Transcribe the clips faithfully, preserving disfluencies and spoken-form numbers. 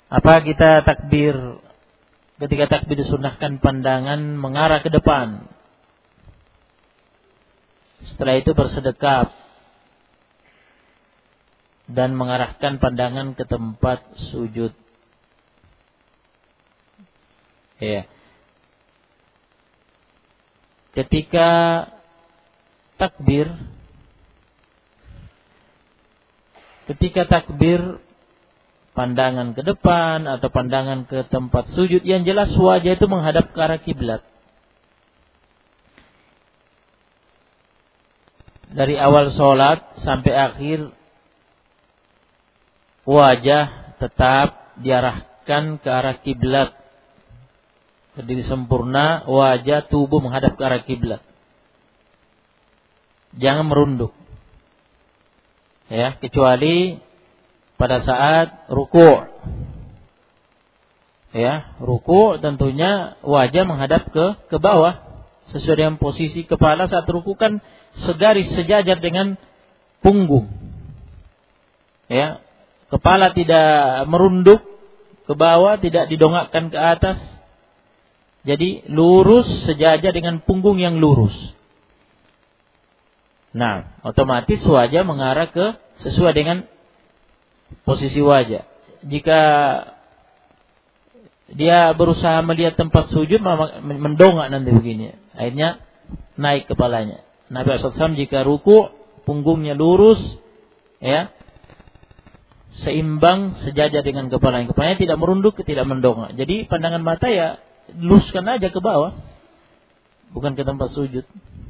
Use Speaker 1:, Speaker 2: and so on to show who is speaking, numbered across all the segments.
Speaker 1: Apa kita takbir, ketika takbir disunahkan pandangan mengarah ke depan. Setelah itu bersedekap dan mengarahkan pandangan ke tempat sujud. Ya. Ketika takbir, ketika takbir pandangan ke depan atau pandangan ke tempat sujud, yang jelas wajah itu menghadap ke arah kiblat. Dari awal sholat sampai akhir, wajah tetap diarahkan ke arah kiblat. Berdiri sempurna, wajah tubuh menghadap ke arah kiblat. Jangan merunduk. Ya, kecuali pada saat ruku'. Ya, ruku' tentunya wajah menghadap ke ke bawah sesuai dengan posisi kepala saat ruku' kan segaris sejajar dengan punggung. Ya, kepala tidak merunduk ke bawah, tidak didongakkan ke atas. Jadi lurus sejajar dengan punggung yang lurus. Nah, otomatis wajah mengarah ke sesuai dengan posisi wajah. Jika dia berusaha melihat tempat sujud, mendongak nanti begini. Akhirnya naik kepalanya. Nabi shallallahu alaihi wasallam jika ruku, punggungnya lurus, ya, seimbang sejajar dengan kepalanya. Kepalanya tidak merunduk, tidak mendongak. Jadi pandangan mata ya luruskan aja ke bawah, bukan ke tempat sujud.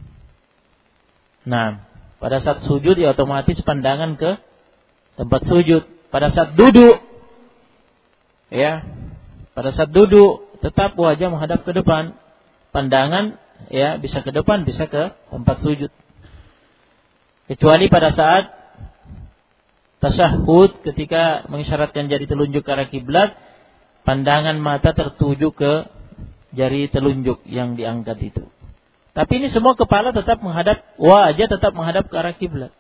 Speaker 1: Nah, pada saat sujud ya otomatis pandangan ke tempat sujud. Pada saat duduk, ya, pada saat duduk tetap wajah menghadap ke depan, pandangan ya bisa ke depan, bisa ke tempat sujud. Kecuali pada saat tasyahud, ketika mengisyaratkan jari telunjuk ke arah kiblat, pandangan mata tertuju ke jari telunjuk yang diangkat itu. Tapi ini semua kepala tetap menghadap, wajah tetap menghadap ke arah kiblat.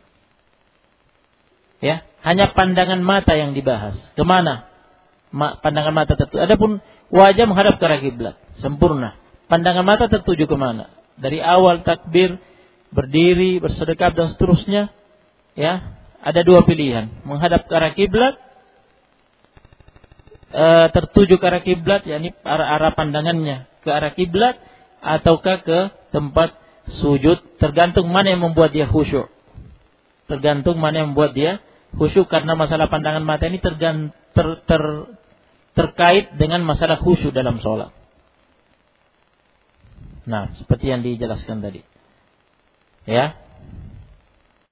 Speaker 1: Ya, hanya pandangan mata yang dibahas. Kemana? Ma, pandangan mata tertuju. Adapun wajah menghadap ke arah kiblat, sempurna. Pandangan mata tertuju kemana? Dari awal takbir, berdiri, bersedekap dan seterusnya. Ya, ada dua pilihan: menghadap ke arah kiblat, e, tertuju ke arah kiblat, yakni arah arah pandangannya ke arah kiblat, ataukah ke tempat sujud. Tergantung mana yang membuat dia khusyuk. Tergantung mana yang membuat dia khusyuk, karena masalah pandangan mata ini tergan, ter, ter, terkait dengan masalah khusyuk dalam sholat. Nah, seperti yang dijelaskan tadi. Ya,